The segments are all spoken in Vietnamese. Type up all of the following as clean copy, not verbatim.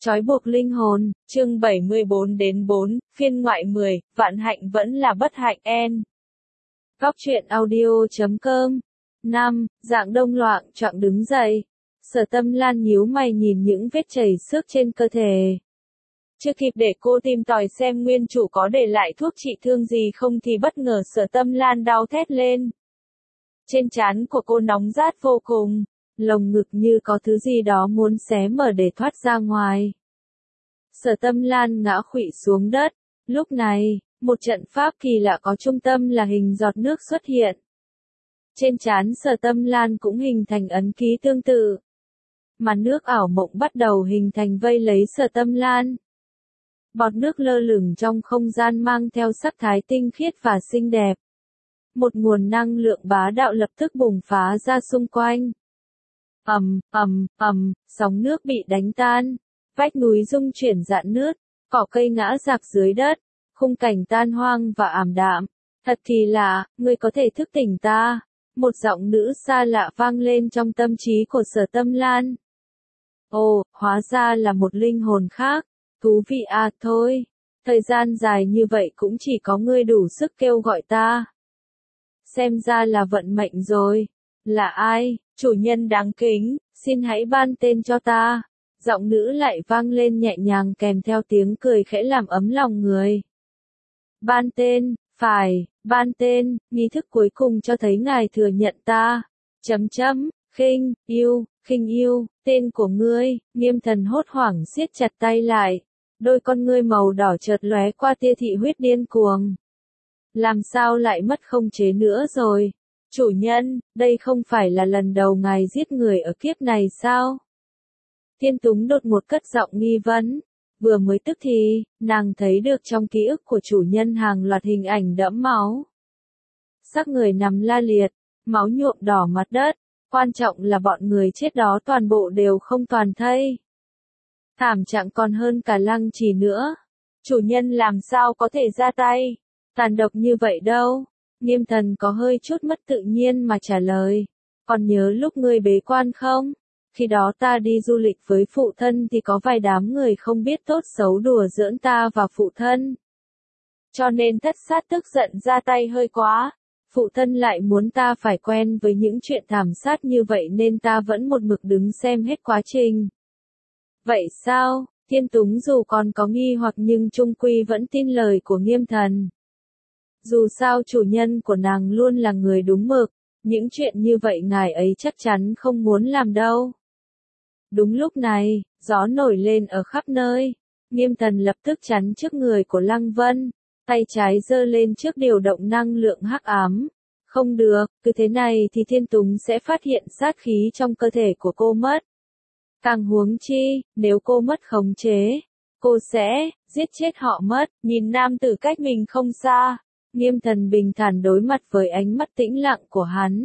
Trói buộc linh hồn, chương 74-4, phiên ngoại 10, vạn hạnh vẫn là bất hạnh en. Góc truyện audio.com 5. Dạng Đông loạng choạng đứng dậy. Sở Tâm Lan nhíu mày nhìn những vết chảy xước trên cơ thể. Chưa kịp để cô tìm tòi xem nguyên chủ có để lại thuốc trị thương gì không thì bất ngờ Sở Tâm Lan đau thét lên. Trên trán của cô nóng rát vô cùng, lồng ngực như có thứ gì đó muốn xé mở để thoát ra ngoài. Sở Tâm Lan ngã khuỵu xuống đất. Lúc này, một trận pháp kỳ lạ có trung tâm là hình giọt nước xuất hiện. Trên trán Sở Tâm Lan cũng hình thành ấn ký tương tự. Màn nước ảo mộng bắt đầu hình thành vây lấy Sở Tâm Lan. Bọt nước lơ lửng trong không gian mang theo sắc thái tinh khiết và xinh đẹp. Một nguồn năng lượng bá đạo lập tức bùng phá ra xung quanh. Sóng nước bị đánh tan. Vách núi rung chuyển rạn nứt, cỏ cây ngã rạc dưới đất, khung cảnh tan hoang và ảm đạm. Thật kỳ lạ, ngươi có thể thức tỉnh ta. Một giọng nữ xa lạ vang lên trong tâm trí của Sở Tâm Lan. Ồ, hóa ra là một linh hồn khác. Thú vị à, thôi. Thời gian dài như vậy cũng chỉ có ngươi đủ sức kêu gọi ta. Xem ra là vận mệnh rồi. Là ai? Chủ nhân đáng kính, xin hãy ban tên cho ta. Giọng nữ lại vang lên nhẹ nhàng kèm theo tiếng cười khẽ làm ấm lòng người. Ban tên, phải, ban tên, nghi thức cuối cùng cho thấy ngài thừa nhận ta. Khinh yêu, tên của ngươi. Nghiêm Thần hốt hoảng siết chặt tay lại. Đôi con ngươi màu đỏ chợt lóe qua tia thị huyết điên cuồng. Làm sao lại mất khống chế nữa rồi? Chủ nhân, đây không phải là lần đầu ngài giết người ở kiếp này sao? Thiên Túng đột ngột cất giọng nghi vấn. Vừa mới tức thì, nàng thấy được trong ký ức của chủ nhân hàng loạt hình ảnh đẫm máu. Xác người nằm la liệt, máu nhuộm đỏ mặt đất, quan trọng là bọn người chết đó toàn bộ đều không toàn thây. Thảm trạng còn hơn cả Lăng Trì nữa. Chủ nhân làm sao có thể ra tay tàn độc như vậy đâu? Nghiêm Thần có hơi chút mất tự nhiên mà trả lời. Còn nhớ lúc ngươi bế quan không? Khi đó ta đi du lịch với phụ thân thì có vài đám người không biết tốt xấu đùa giỡn ta và phụ thân. Cho nên Thất Sát tức giận ra tay hơi quá. Phụ thân lại muốn ta phải quen với những chuyện thảm sát như vậy nên ta vẫn một mực đứng xem hết quá trình. Vậy sao? Thiên Túng dù còn có nghi hoặc nhưng chung quy vẫn tin lời của Nghiêm Thần. Dù sao chủ nhân của nàng luôn là người đúng mực, những chuyện như vậy ngài ấy chắc chắn không muốn làm đâu. Đúng lúc này, gió nổi lên ở khắp nơi. Nghiêm Thần lập tức chắn trước người của Lăng Vân, tay trái giơ lên trước điều động năng lượng hắc ám. Không được, cứ thế này thì Thiên Túng sẽ phát hiện sát khí trong cơ thể của cô mất. Càng huống chi, nếu cô mất khống chế, cô sẽ giết chết họ mất. Nhìn nam tử cách mình không xa, Nghiêm Thần bình thản đối mặt với ánh mắt tĩnh lặng của hắn.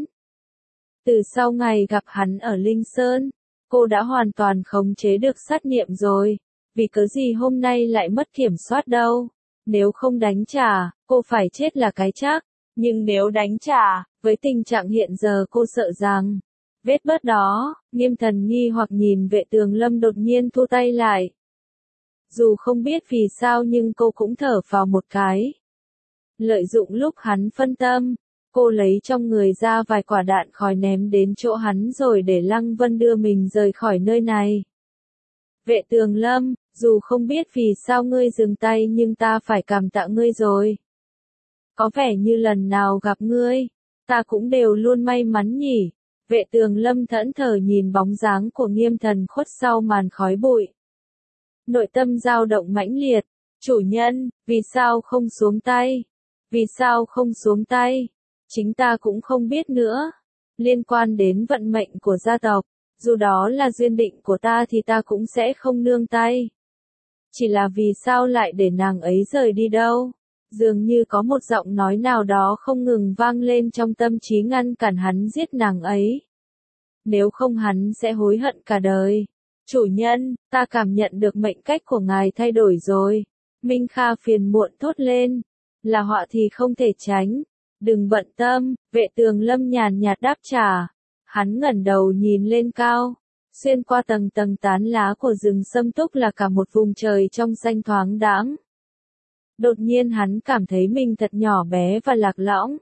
Từ sau ngày gặp hắn ở Linh Sơn, cô đã hoàn toàn khống chế được sát niệm rồi. Vì cớ gì hôm nay lại mất kiểm soát đâu? Nếu không đánh trả, cô phải chết là cái chắc. Nhưng nếu đánh trả, với tình trạng hiện giờ cô sợ rằng vết bớt đó. Nghiêm Thần nghi hoặc nhìn Vệ Tường Lâm đột nhiên thu tay lại. Dù không biết vì sao nhưng cô cũng thở phào một cái. Lợi dụng lúc hắn phân tâm, cô lấy trong người ra vài quả đạn khói ném đến chỗ hắn rồi để Lăng Vân đưa mình rời khỏi nơi này. Vệ Tường Lâm, dù không biết vì sao ngươi dừng tay nhưng ta phải cảm tạ ngươi rồi. Có vẻ như lần nào gặp ngươi, ta cũng đều luôn may mắn nhỉ. Vệ Tường Lâm thẫn thờ nhìn bóng dáng của Nghiêm Thần khuất sau màn khói bụi. Nội tâm dao động mãnh liệt. Chủ nhân, vì sao không xuống tay? Vì sao không xuống tay? Chính ta cũng không biết nữa. Liên quan đến vận mệnh của gia tộc, dù đó là duyên định của ta thì ta cũng sẽ không nương tay. Chỉ là vì sao lại để nàng ấy rời đi đâu? Dường như có một giọng nói nào đó không ngừng vang lên trong tâm trí ngăn cản hắn giết nàng ấy. Nếu không hắn sẽ hối hận cả đời. Chủ nhân, ta cảm nhận được mệnh cách của ngài thay đổi rồi. Minh Kha phiền muộn thốt lên. Là họa thì không thể tránh. Đừng bận tâm, Vệ Tường Lâm nhàn nhạt đáp trả. Hắn ngẩng đầu nhìn lên cao. Xuyên qua tầng tầng tán lá của rừng sâm túc là cả một vùng trời trong xanh thoáng đãng. Đột nhiên hắn cảm thấy mình thật nhỏ bé và lạc lõng.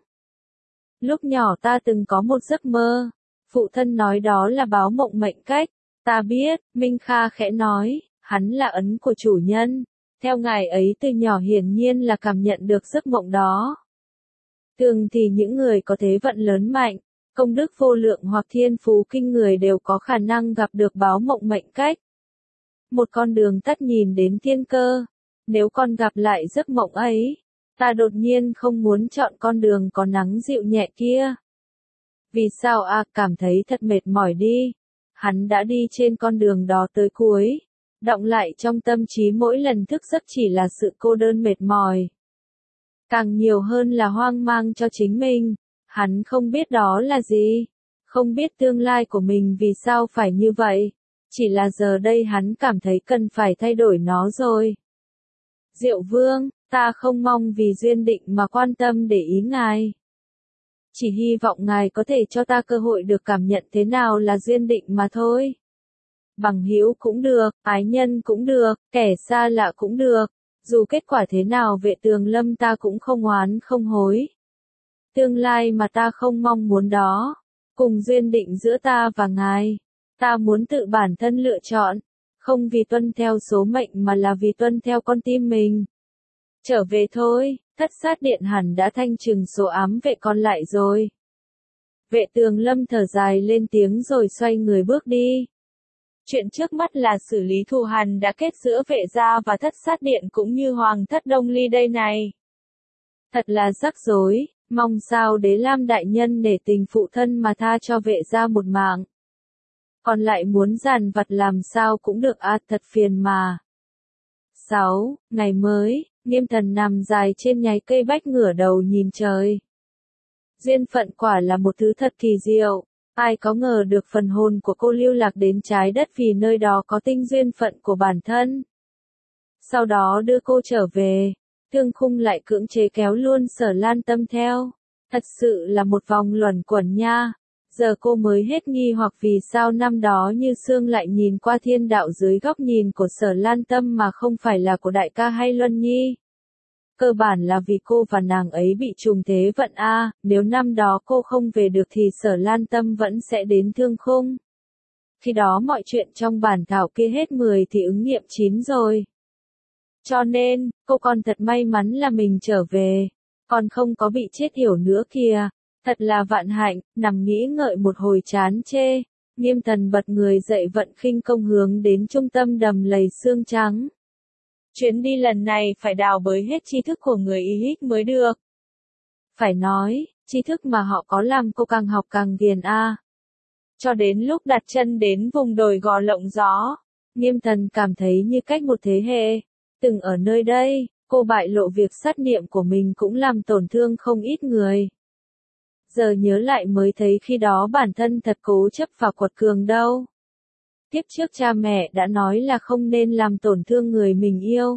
Lúc nhỏ ta từng có một giấc mơ. Phụ thân nói đó là báo mộng mệnh cách. Ta biết, Minh Kha khẽ nói, hắn là ấn của chủ nhân. Theo ngài ấy từ nhỏ hiển nhiên là cảm nhận được giấc mộng đó. Thường thì những người có thế vận lớn mạnh, công đức vô lượng hoặc thiên phú kinh người đều có khả năng gặp được báo mộng mệnh cách. Một con đường tắt nhìn đến thiên cơ. Nếu con gặp lại giấc mộng ấy, ta đột nhiên không muốn chọn con đường có nắng dịu nhẹ kia. Vì sao cảm thấy thật mệt mỏi đi. Hắn đã đi trên con đường đó tới cuối. Đọng lại trong tâm trí mỗi lần thức giấc chỉ là sự cô đơn mệt mỏi. Càng nhiều hơn là hoang mang cho chính mình. Hắn không biết đó là gì. Không biết tương lai của mình vì sao phải như vậy. Chỉ là giờ đây hắn cảm thấy cần phải thay đổi nó rồi. Diệu Vương, ta không mong vì duyên định mà quan tâm để ý ngài. Chỉ hy vọng ngài có thể cho ta cơ hội được cảm nhận thế nào là duyên định mà thôi. Bằng hữu cũng được, ái nhân cũng được, kẻ xa lạ cũng được. Dù kết quả thế nào Vệ Tường Lâm ta cũng không oán không hối. Tương lai mà ta không mong muốn đó. Cùng duyên định giữa ta và ngài. Ta muốn tự bản thân lựa chọn. Không vì tuân theo số mệnh mà là vì tuân theo con tim mình. Trở về thôi, Thất Sát Điện hẳn đã thanh trừng số ám vệ còn lại rồi. Vệ Tường Lâm thở dài lên tiếng rồi xoay người bước đi. Chuyện trước mắt là xử lý thù hằn đã kết giữa Vệ gia và Thất Sát Điện cũng như Hoàng thất Đông Ly đây này. Thật là rắc rối, mong sao Đế Lam đại nhân nể tình phụ thân mà tha cho Vệ gia một mạng. Còn lại muốn dàn vặt làm sao cũng được thật phiền mà. 6. Ngày mới, Nghiêm Thần nằm dài trên nhánh cây bách ngửa đầu nhìn trời. Duyên phận quả là một thứ thật kỳ diệu. Ai có ngờ được phần hồn của cô lưu lạc đến trái đất vì nơi đó có tinh duyên phận của bản thân. Sau đó đưa cô trở về, Thương Khung lại cưỡng chế kéo luôn Sở Lan Tâm theo. Thật sự là một vòng luẩn quẩn nha. Giờ cô mới hết nghi hoặc vì sao năm đó Như Sương lại nhìn qua thiên đạo dưới góc nhìn của Sở Lan Tâm mà không phải là của đại ca hay Luân Nhi. Cơ bản là vì cô và nàng ấy bị trùng thế vận nếu năm đó cô không về được thì Sở Lan Tâm vẫn sẽ đến Thương Khung. Khi đó mọi chuyện trong bản thảo kia hết 10 thì ứng nghiệm 9 rồi. Cho nên, cô còn thật may mắn là mình trở về, còn không có bị chết yểu nữa kìa. Thật là vạn hạnh, nằm nghĩ ngợi một hồi chán chê, Nghiêm Thần bật người dậy vận khinh công hướng đến trung tâm đầm lầy xương trắng. Chuyến đi lần này phải đào bới hết tri thức của người Y Hích mới được. Phải nói, tri thức mà họ có làm cô càng học càng ghiền Cho đến lúc đặt chân đến vùng đồi Gò Lộng Gió, Nghiêm Thần cảm thấy như cách một thế hệ. Từng ở nơi đây, cô bại lộ việc sát niệm của mình cũng làm tổn thương không ít người. Giờ nhớ lại mới thấy khi đó bản thân thật cố chấp và quật cường đâu. Tiếp trước cha mẹ đã nói là không nên làm tổn thương người mình yêu.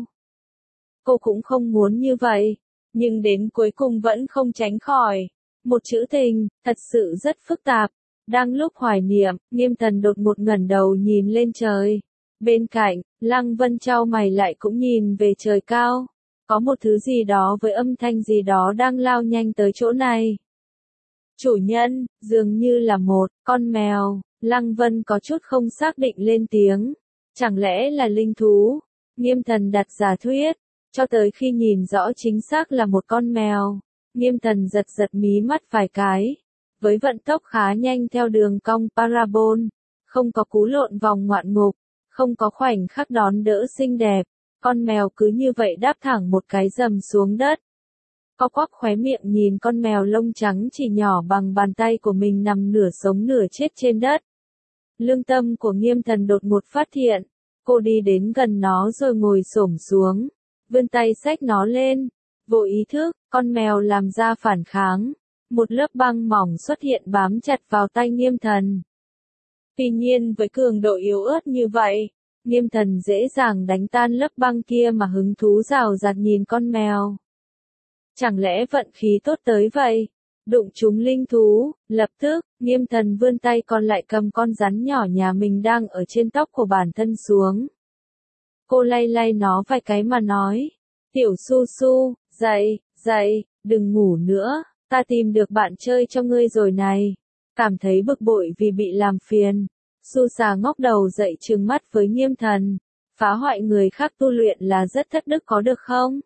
Cô cũng không muốn như vậy, nhưng đến cuối cùng vẫn không tránh khỏi. Một chữ tình, thật sự rất phức tạp. Đang lúc hoài niệm, Nghiêm Thần đột ngột ngẩng đầu nhìn lên trời. Bên cạnh, Lăng Vân chau mày lại cũng nhìn về trời cao. Có một thứ gì đó với âm thanh gì đó đang lao nhanh tới chỗ này. Chủ nhân, dường như là một con mèo. Lăng Vân có chút không xác định lên tiếng. Chẳng lẽ là linh thú? Nghiêm Thần đặt giả thuyết. Cho tới khi nhìn rõ chính xác là một con mèo, Nghiêm Thần giật giật mí mắt vài cái. Với vận tốc khá nhanh theo đường cong parabol, không có cú lộn vòng ngoạn mục, không có khoảnh khắc đón đỡ xinh đẹp, con mèo cứ như vậy đáp thẳng một cái rầm xuống đất. Co quắp khóe miệng nhìn con mèo lông trắng chỉ nhỏ bằng bàn tay của mình nằm nửa sống nửa chết trên đất. Lương tâm của Nghiêm Thần đột ngột phát hiện, cô đi đến gần nó rồi ngồi xổm xuống, vươn tay xách nó lên. Vô ý thức, con mèo làm ra phản kháng. Một lớp băng mỏng xuất hiện bám chặt vào tay Nghiêm Thần. Tuy nhiên với cường độ yếu ớt như vậy, Nghiêm Thần dễ dàng đánh tan lớp băng kia mà hứng thú rào rạt nhìn con mèo. Chẳng lẽ vận khí tốt tới vậy? đụng trúng linh thú, lập tức, Nghiêm Thần vươn tay còn lại cầm con rắn nhỏ nhà mình đang ở trên tóc của bản thân xuống. Cô lay lay nó vài cái mà nói, tiểu su su, dậy, dậy, đừng ngủ nữa, ta tìm được bạn chơi cho ngươi rồi này. Cảm thấy bực bội vì bị làm phiền, su xà ngóc đầu dậy trừng mắt với Nghiêm Thần, phá hoại người khác tu luyện là rất thất đức có được không?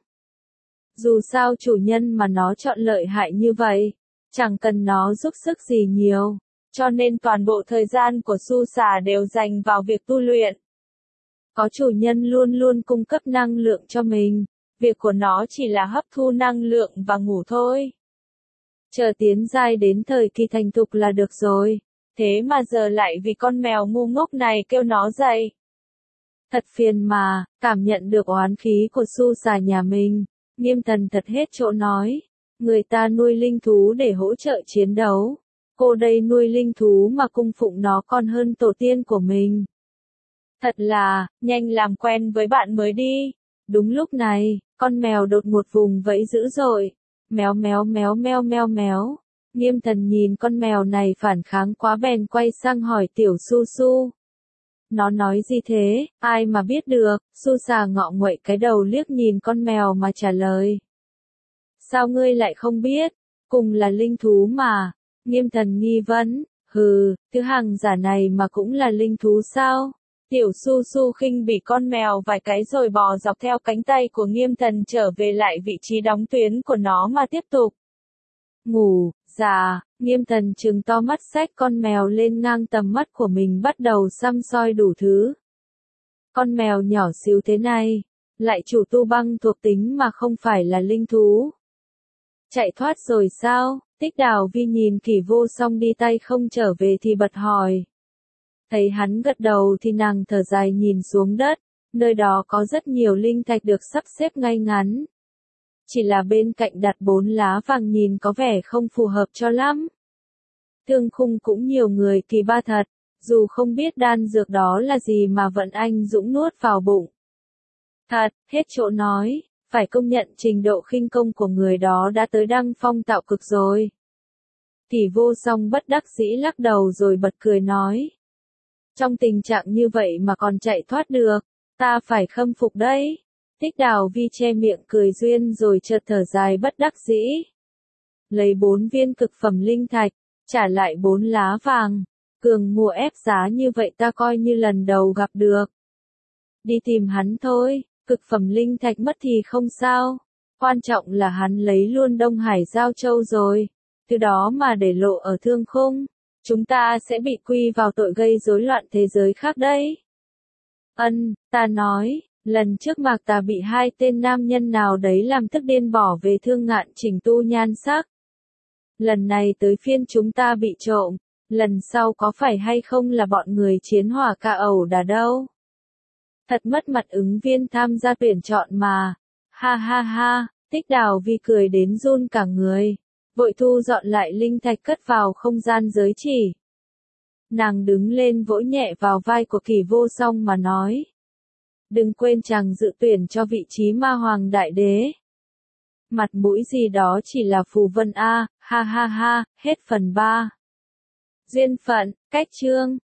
Dù sao chủ nhân mà nó chọn lợi hại như vậy, chẳng cần nó giúp sức gì nhiều, cho nên toàn bộ thời gian của su xà đều dành vào việc tu luyện. Có chủ nhân luôn luôn cung cấp năng lượng cho mình, việc của nó chỉ là hấp thu năng lượng và ngủ thôi. Chờ tiến giai đến thời kỳ thành thục là được rồi, thế mà giờ lại vì con mèo ngu ngốc này kêu nó dậy. Thật phiền mà, cảm nhận được oán khí của su xà nhà mình, Nghiêm Thần thật hết chỗ nói, người ta nuôi linh thú để hỗ trợ chiến đấu, cô đây nuôi linh thú mà cung phụng nó còn hơn tổ tiên của mình. Thật là, nhanh làm quen với bạn mới đi. Đúng lúc này, con mèo đột ngột vùng vẫy dữ dội. Méo méo méo meo meo méo. Nghiêm Thần nhìn con mèo này phản kháng quá bèn quay sang hỏi tiểu su su. Nó nói gì thế, ai mà biết được, su xà ngọ nguậy cái đầu liếc nhìn con mèo mà trả lời. Sao ngươi lại không biết, cùng là linh thú mà. Nghiêm Thần nghi vấn, hừ, thứ hàng giả này mà cũng là linh thú sao? Tiểu su su khinh bỉ con mèo vài cái rồi bò dọc theo cánh tay của Nghiêm Thần trở về lại vị trí đóng tuyến của nó mà tiếp tục. Ngủ, dạ, Nghiêm Thần trừng to mắt xách con mèo lên ngang tầm mắt của mình bắt đầu săm soi đủ thứ. Con mèo nhỏ xíu thế này, lại chủ tu băng thuộc tính mà không phải là linh thú. Chạy thoát rồi sao? Tích Đào Vi nhìn Kỷ Vô Song đi tay không trở về thì bật hỏi. Thấy hắn gật đầu thì nàng thở dài nhìn xuống đất, nơi đó có rất nhiều linh thạch được sắp xếp ngay ngắn. Chỉ là bên cạnh đặt 4 lá vàng nhìn có vẻ không phù hợp cho lắm. Thương khung cũng nhiều người kỳ ba thật, dù không biết đan dược đó là gì mà vẫn anh dũng nuốt vào bụng. Thật, hết chỗ nói, phải công nhận trình độ khinh công của người đó đã tới đăng phong tạo cực rồi. Kỷ Vô Song bất đắc dĩ lắc đầu rồi bật cười nói. Trong tình trạng như vậy mà còn chạy thoát được, ta phải khâm phục đấy. Tích Đào Vi che miệng cười duyên rồi chợt thở dài bất đắc dĩ. Lấy 4 viên cực phẩm linh thạch, trả lại 4 lá vàng. Cường mua ép giá như vậy ta coi như lần đầu gặp được. Đi tìm hắn thôi, cực phẩm linh thạch mất thì không sao. Quan trọng là hắn lấy luôn Đông Hải Giao Châu rồi. Từ đó mà để lộ ở Thương Khung, chúng ta sẽ bị quy vào tội gây rối loạn thế giới khác đấy. Ta nói, lần trước Mạc Tà bị 2 tên nam nhân nào đấy làm tức điên bỏ về Thương Ngạn chỉnh tu nhan sắc. Lần này tới phiên chúng ta bị trộm, lần sau có phải hay không là bọn người chiến hỏa ca ẩu đả đâu. Thật mất mặt ứng viên tham gia tuyển chọn mà. Ha ha ha, Tích Đào Vi cười đến run cả người. Vội thu dọn lại linh thạch cất vào không gian giới chỉ. Nàng đứng lên vỗ nhẹ vào vai của Kỷ Vô Song mà nói. Đừng quên chàng dự tuyển cho vị trí ma hoàng đại đế. Mặt mũi gì đó chỉ là phù vân a, ha ha ha, hết phần 3. Duyên phận, cách chương.